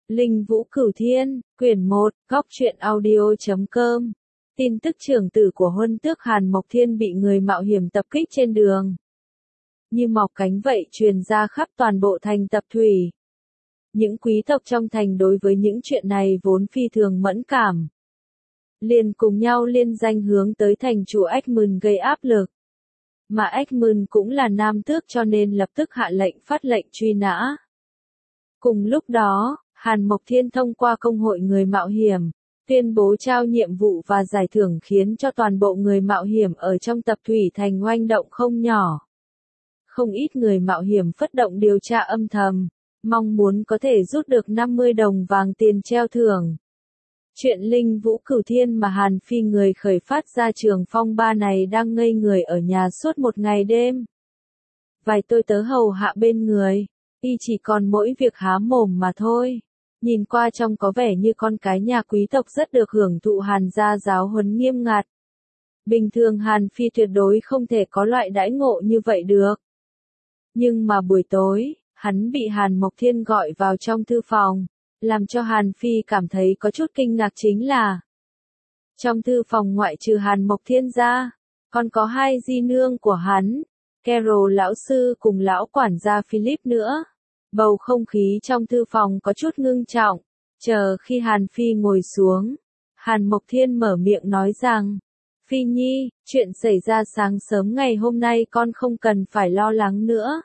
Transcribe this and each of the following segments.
Linh Vũ Cửu Thiên, quyển 1, góc truyện audio.com. Tin tức trưởng tử của Huân Tước Hàn Mộc Thiên bị người mạo hiểm tập kích trên đường. Như mọc cánh vậy truyền ra khắp toàn bộ thành Tập Thủy. Những quý tộc trong thành đối với những chuyện này vốn phi thường mẫn cảm. Liền cùng nhau liên danh hướng tới thành chủ Edmund gây áp lực. Mà Edmund cũng là nam tước cho nên lập tức hạ lệnh phát lệnh truy nã. Cùng lúc đó, Hàn Mộc Thiên thông qua công hội người mạo hiểm, tuyên bố trao nhiệm vụ và giải thưởng khiến cho toàn bộ người mạo hiểm ở trong Tập Thủy thành oanh động không nhỏ. Không ít người mạo hiểm phất động điều tra âm thầm, mong muốn có thể rút được 50 đồng vàng tiền treo thưởng. Chuyện Linh Vũ Cửu Thiên mà Hàn Phi người khởi phát ra trường phong ba này đang ngây người ở nhà suốt một ngày đêm. Vài tôi tớ hầu hạ bên người, y chỉ còn mỗi việc há mồm mà thôi. Nhìn qua trông có vẻ như con cái nhà quý tộc rất được hưởng thụ Hàn gia giáo huấn nghiêm ngặt. Bình thường Hàn Phi tuyệt đối không thể có loại đãi ngộ như vậy được. Nhưng mà buổi tối, hắn bị Hàn Mộc Thiên gọi vào trong thư phòng, làm cho Hàn Phi cảm thấy có chút kinh ngạc chính là trong thư phòng ngoại trừ Hàn Mộc Thiên ra, còn có hai di nương của hắn, Carol lão sư cùng lão quản gia Philip nữa. Bầu không khí trong thư phòng có chút ngưng trọng, chờ khi Hàn Phi ngồi xuống, Hàn Mộc Thiên mở miệng nói rằng, Phi Nhi, chuyện xảy ra sáng sớm ngày hôm nay con không cần phải lo lắng nữa.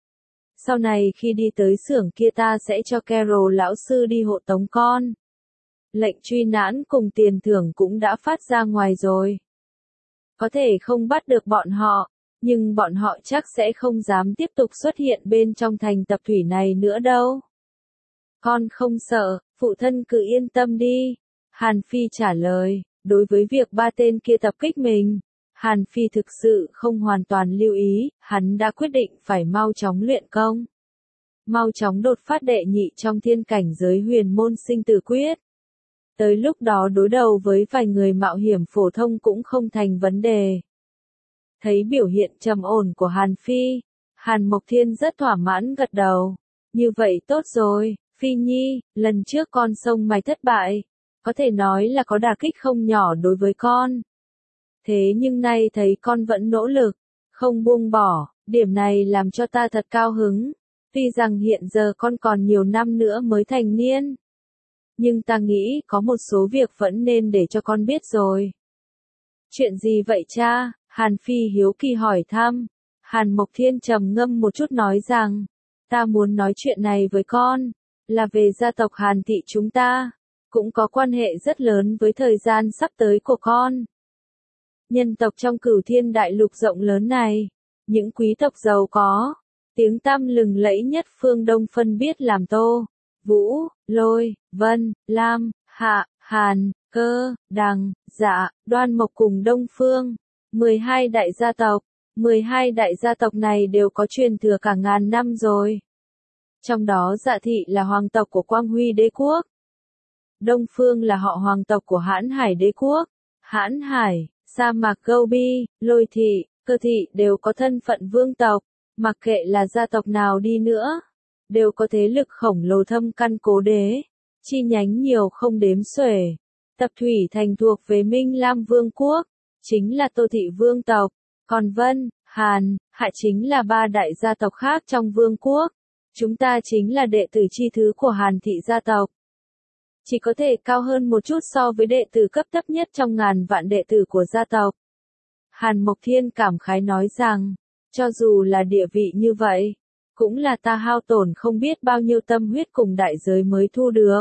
Sau này khi đi tới xưởng kia ta sẽ cho Carol lão sư đi hộ tống con. Lệnh truy nãn cùng tiền thưởng cũng đã phát ra ngoài rồi. Có thể không bắt được bọn họ, nhưng bọn họ chắc sẽ không dám tiếp tục xuất hiện bên trong thành Tập Thủy này nữa đâu. Con không sợ, phụ thân cứ yên tâm đi. Hàn Phi trả lời, đối với việc ba tên kia tập kích mình, Hàn Phi thực sự không hoàn toàn lưu ý, hắn đã quyết định phải mau chóng luyện công. Mau chóng đột phát đệ nhị trong thiên cảnh giới huyền môn sinh tử quyết. Tới lúc đó đối đầu với vài người mạo hiểm phổ thông cũng không thành vấn đề. Thấy biểu hiện trầm ổn của Hàn Phi, Hàn Mộc Thiên rất thỏa mãn gật đầu. Như vậy tốt rồi, Phi Nhi, lần trước con sông mày thất bại, có thể nói là có đả kích không nhỏ đối với con. Thế nhưng nay thấy con vẫn nỗ lực, không buông bỏ, điểm này làm cho ta thật cao hứng. Tuy rằng hiện giờ con còn nhiều năm nữa mới thành niên, nhưng ta nghĩ có một số việc vẫn nên để cho con biết rồi. Chuyện gì vậy cha? Hàn Phi hiếu kỳ hỏi thăm. Hàn Mộc Thiên trầm ngâm một chút nói rằng, ta muốn nói chuyện này với con, là về gia tộc Hàn thị chúng ta, cũng có quan hệ rất lớn với thời gian sắp tới của con. Nhân tộc trong Cửu Thiên đại lục rộng lớn này, những quý tộc giàu có, tiếng tăm lừng lẫy nhất phương Đông phân biết làm Tô, Vũ, Lôi, Vân, Lam, Hạ, Hàn, Cơ, Đằng, Dạ, Đoan Mộc cùng Đông Phương, 12 đại gia tộc. 12 đại gia tộc này đều có truyền thừa cả ngàn năm rồi. Trong đó Dạ thị là hoàng tộc của Quang Huy đế quốc. Đông Phương là họ hoàng tộc của Hãn Hải đế quốc. Hãn Hải, Sa mạc Gobi, Lôi thị, Cơ thị đều có thân phận vương tộc. Mặc kệ là gia tộc nào đi nữa, đều có thế lực khổng lồ thâm căn cố đế, chi nhánh nhiều không đếm xuể. Tập Thủy thành thuộc về Minh Lam Vương quốc, chính là Tô thị vương tộc, còn Vân, Hàn, Hạ chính là ba đại gia tộc khác trong vương quốc. Chúng ta chính là đệ tử chi thứ của Hàn thị gia tộc. Chỉ có thể cao hơn một chút so với đệ tử cấp thấp nhất trong ngàn vạn đệ tử của gia tộc. Hàn Mộc Thiên cảm khái nói rằng, cho dù là địa vị như vậy, cũng là ta hao tổn không biết bao nhiêu tâm huyết cùng đại giới mới thu được.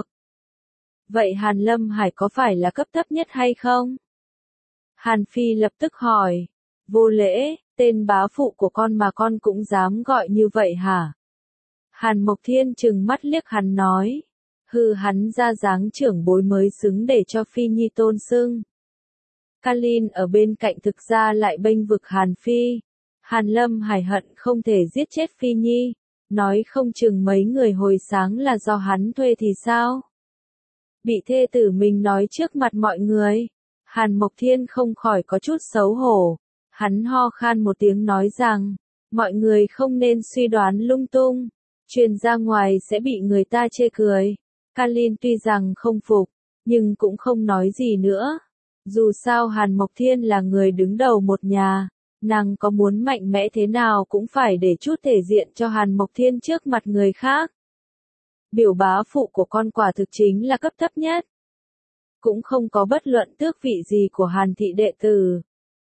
Vậy Hàn Lâm Hải có phải là cấp thấp nhất hay không? Hàn Phi lập tức hỏi, vô lễ, tên bá phụ của con mà con cũng dám gọi như vậy hả? Hàn Mộc Thiên trừng mắt liếc hắn nói, hừ, hắn ra dáng trưởng bối mới xứng để cho Phi Nhi tôn xưng. Kalin ở bên cạnh thực ra lại bênh vực Hàn Phi. Hàn Lâm Hải hận không thể giết chết Phi Nhi, nói không chừng mấy người hồi sáng là do hắn thuê thì sao? Bị thê tử mình nói trước mặt mọi người, Hàn Mộc Thiên không khỏi có chút xấu hổ. Hắn ho khan một tiếng nói rằng, mọi người không nên suy đoán lung tung, truyền ra ngoài sẽ bị người ta chê cười. Kalin tuy rằng không phục, nhưng cũng không nói gì nữa. Dù sao Hàn Mộc Thiên là người đứng đầu một nhà, nàng có muốn mạnh mẽ thế nào cũng phải để chút thể diện cho Hàn Mộc Thiên trước mặt người khác. Biểu bá phụ của con quả thực chính là cấp thấp nhất. Cũng không có bất luận tước vị gì của Hàn thị đệ tử.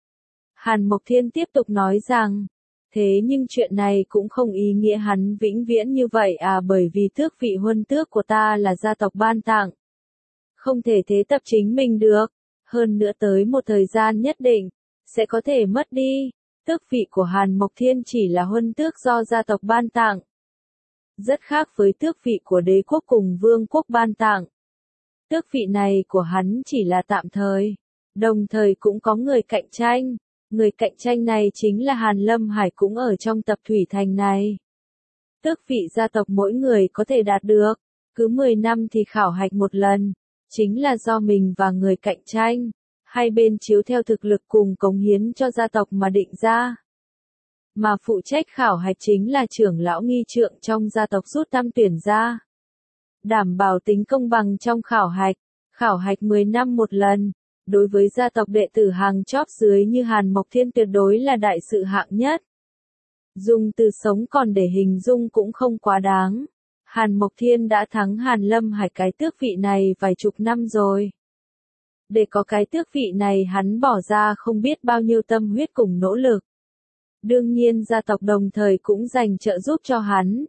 Hàn Mộc Thiên tiếp tục nói rằng, thế nhưng chuyện này cũng không ý nghĩa hắn vĩnh viễn như vậy à, bởi vì tước vị huân tước của ta là gia tộc ban tặng. Không thể thế tập chính mình được, hơn nữa tới một thời gian nhất định, sẽ có thể mất đi. Tước vị của Hàn Mộc Thiên chỉ là huân tước do gia tộc ban tặng. Rất khác với tước vị của đế quốc cùng vương quốc ban tặng. Tước vị này của hắn chỉ là tạm thời, đồng thời cũng có người cạnh tranh. Người cạnh tranh này chính là Hàn Lâm Hải cũng ở trong tập thủy thành này. Tước vị gia tộc mỗi người có thể đạt được, cứ 10 năm thì khảo hạch một lần, chính là do mình và người cạnh tranh, hai bên chiếu theo thực lực cùng cống hiến cho gia tộc mà định ra. Mà phụ trách khảo hạch chính là trưởng lão nghi trượng trong gia tộc rút thăm tuyển ra. Đảm bảo tính công bằng trong khảo hạch 10 năm một lần. Đối với gia tộc đệ tử hàng chóp dưới như Hàn Mộc Thiên tuyệt đối là đại sự hạng nhất. Dùng từ sống còn để hình dung cũng không quá đáng. Hàn Mộc Thiên đã thắng Hàn Lâm Hải cái tước vị này vài chục năm rồi. Để có cái tước vị này hắn bỏ ra không biết bao nhiêu tâm huyết cùng nỗ lực. Đương nhiên gia tộc đồng thời cũng dành trợ giúp cho hắn.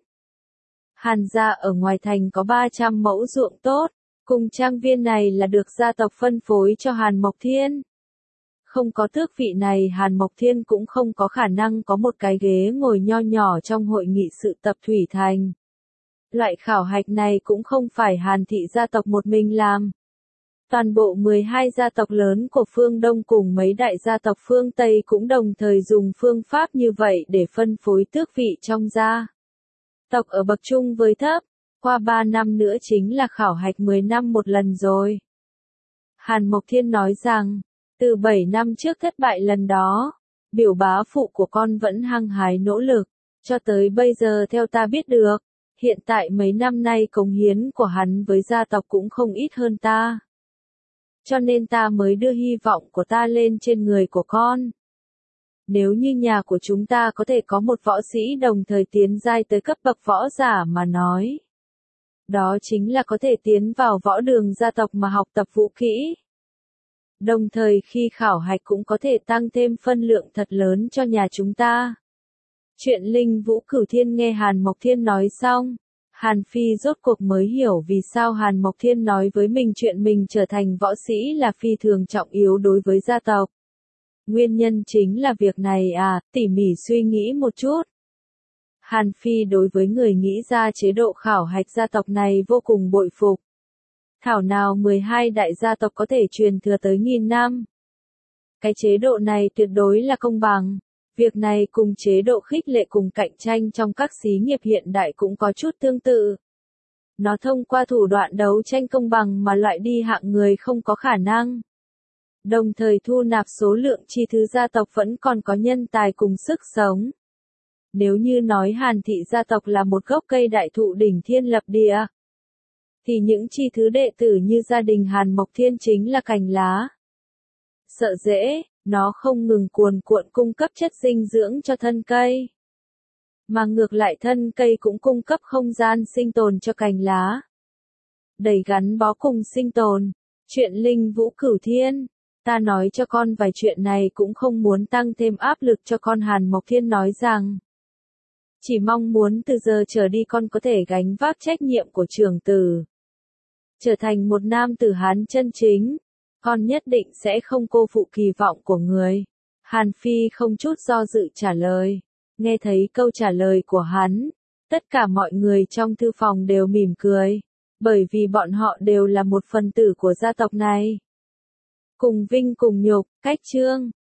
Hàn gia ở ngoài thành có 300 mẫu ruộng tốt. Cùng trang viên này là được gia tộc phân phối cho Hàn Mộc Thiên. Không có tước vị này Hàn Mộc Thiên cũng không có khả năng có một cái ghế ngồi nho nhỏ trong hội nghị sự tập thủy thành. Loại khảo hạch này cũng không phải Hàn thị gia tộc một mình làm. Toàn bộ 12 gia tộc lớn của phương Đông cùng mấy đại gia tộc phương Tây cũng đồng thời dùng phương pháp như vậy để phân phối tước vị trong gia tộc ở bậc trung với thấp. Qua 3 năm nữa chính là khảo hạch 10 năm một lần rồi. Hàn Mộc Thiên nói rằng, từ 7 năm trước thất bại lần đó, biểu bá phụ của con vẫn hăng hái nỗ lực, cho tới bây giờ theo ta biết được, hiện tại mấy năm nay cống hiến của hắn với gia tộc cũng không ít hơn ta. Cho nên ta mới đưa hy vọng của ta lên trên người của con. Nếu như nhà của chúng ta có thể có một võ sĩ đồng thời tiến giai tới cấp bậc võ giả mà nói. Đó chính là có thể tiến vào võ đường gia tộc mà học tập vũ kỹ. Đồng thời khi khảo hạch cũng có thể tăng thêm phân lượng thật lớn cho nhà chúng ta. Chuyện Linh Vũ Cửu Thiên nghe Hàn Mộc Thiên nói xong, Hàn Phi rốt cuộc mới hiểu vì sao Hàn Mộc Thiên nói với mình chuyện mình trở thành võ sĩ là phi thường trọng yếu đối với gia tộc. Nguyên nhân chính là việc này à, tỉ mỉ suy nghĩ một chút. Hàn Phi đối với người nghĩ ra chế độ khảo hạch gia tộc này vô cùng bội phục. Thảo nào 12 đại gia tộc có thể truyền thừa tới nghìn năm. Cái chế độ này tuyệt đối là công bằng. Việc này cùng chế độ khích lệ cùng cạnh tranh trong các xí nghiệp hiện đại cũng có chút tương tự. Nó thông qua thủ đoạn đấu tranh công bằng mà loại đi hạng người không có khả năng. Đồng thời thu nạp số lượng chi thứ gia tộc vẫn còn có nhân tài cùng sức sống. Nếu như nói Hàn thị gia tộc là một gốc cây đại thụ đỉnh thiên lập địa, thì những chi thứ đệ tử như gia đình Hàn Mộc Thiên chính là cành lá. Sợ dễ, nó không ngừng cuồn cuộn cung cấp chất dinh dưỡng cho thân cây. Mà ngược lại thân cây cũng cung cấp không gian sinh tồn cho cành lá. Đầy gắn bó cùng sinh tồn. Chuyện Linh Vũ Cửu Thiên. Ta nói cho con vài chuyện này cũng không muốn tăng thêm áp lực cho con. Hàn Mộc Thiên nói rằng. Chỉ mong muốn từ giờ trở đi con có thể gánh vác trách nhiệm của trưởng tử. Trở thành một nam tử Hán chân chính. Con nhất định sẽ không cô phụ kỳ vọng của người. Hàn Phi không chút do dự trả lời. Nghe thấy câu trả lời của hắn, tất cả mọi người trong thư phòng đều mỉm cười. Bởi vì bọn họ đều là một phần tử của gia tộc này. Cùng vinh cùng nhục, cách chương.